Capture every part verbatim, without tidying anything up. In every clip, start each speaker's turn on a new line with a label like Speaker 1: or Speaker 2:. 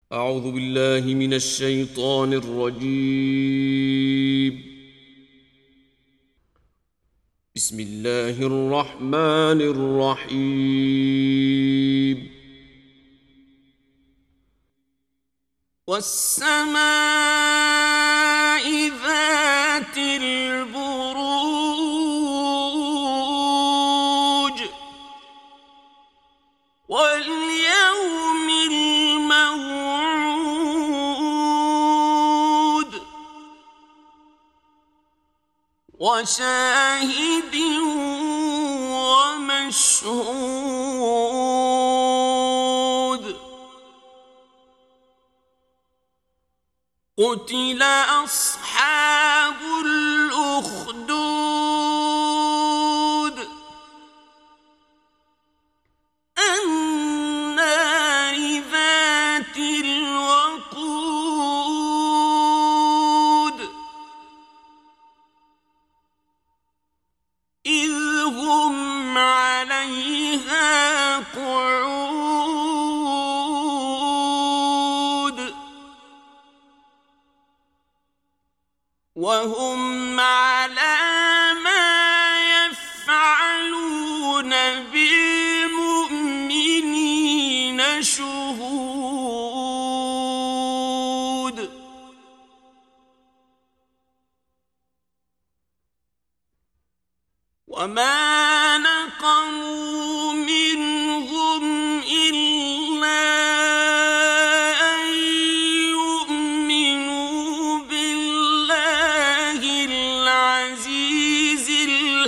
Speaker 1: أعوذ بالله من الشيطان الرجيم. بسم الله الرحمن الرحيم. والسماء ذات البروج واليوم الموعود وشاهد ومشهود. قتل أصحاب الأخدود النار ذات الوقود إذ هم عليها قعود وهم على ما يفعلون بالمؤمنين شهود. وما نقموا منهم إلا أن يؤمنوا بالله العزيز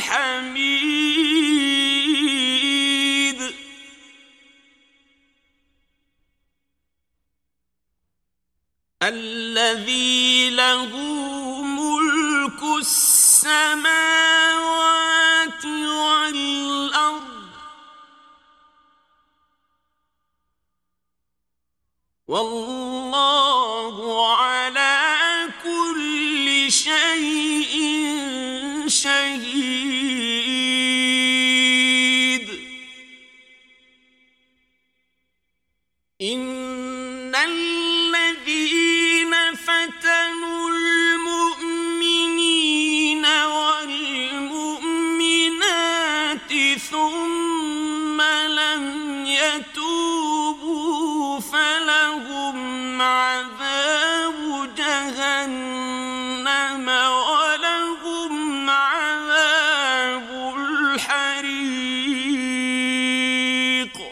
Speaker 1: الحميد الذي له ملك السماوات والأرض والله على كل شيء شهيد. إن الذين فتنوا المؤمنين والمؤمنات ثم لم يتوبوا فلهم عذاب جهنم ولهم عذاب الحريق.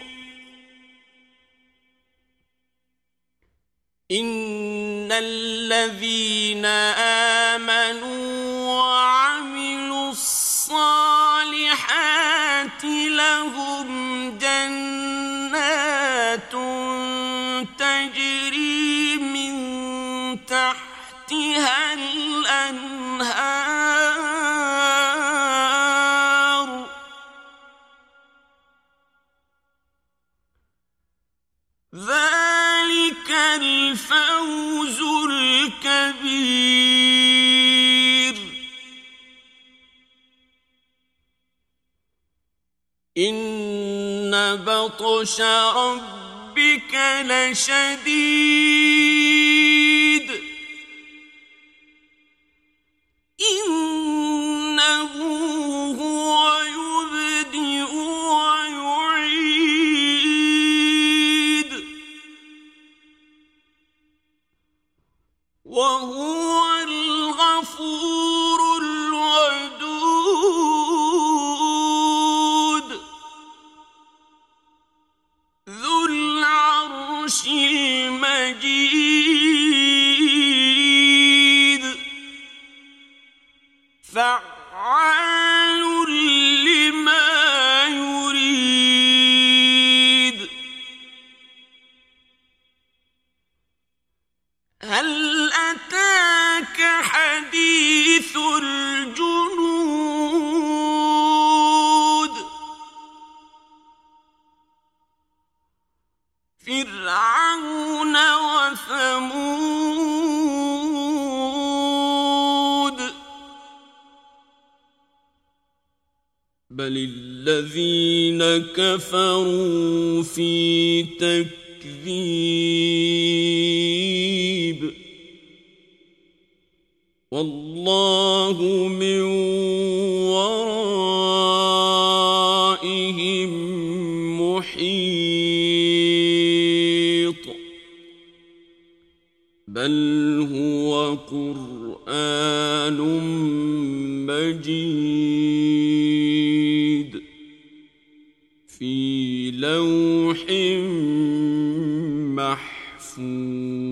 Speaker 1: إن الذين آمنوا وعملوا الصالحات لهم جنات تجري من تحتها الأنهار ذلك الفوز الكبير. إن بطش ربك لشديد إنه هو يبدئ ويعيد وهو الغفور الودود ذو العرش المجيد فعال لما يريد. هل أتاك حديث الجنود فرعون وثمود بل الذين كفروا في تكذيب الله من ورائهم محيط بل هو قرآن مجيد في لوح محفوظ.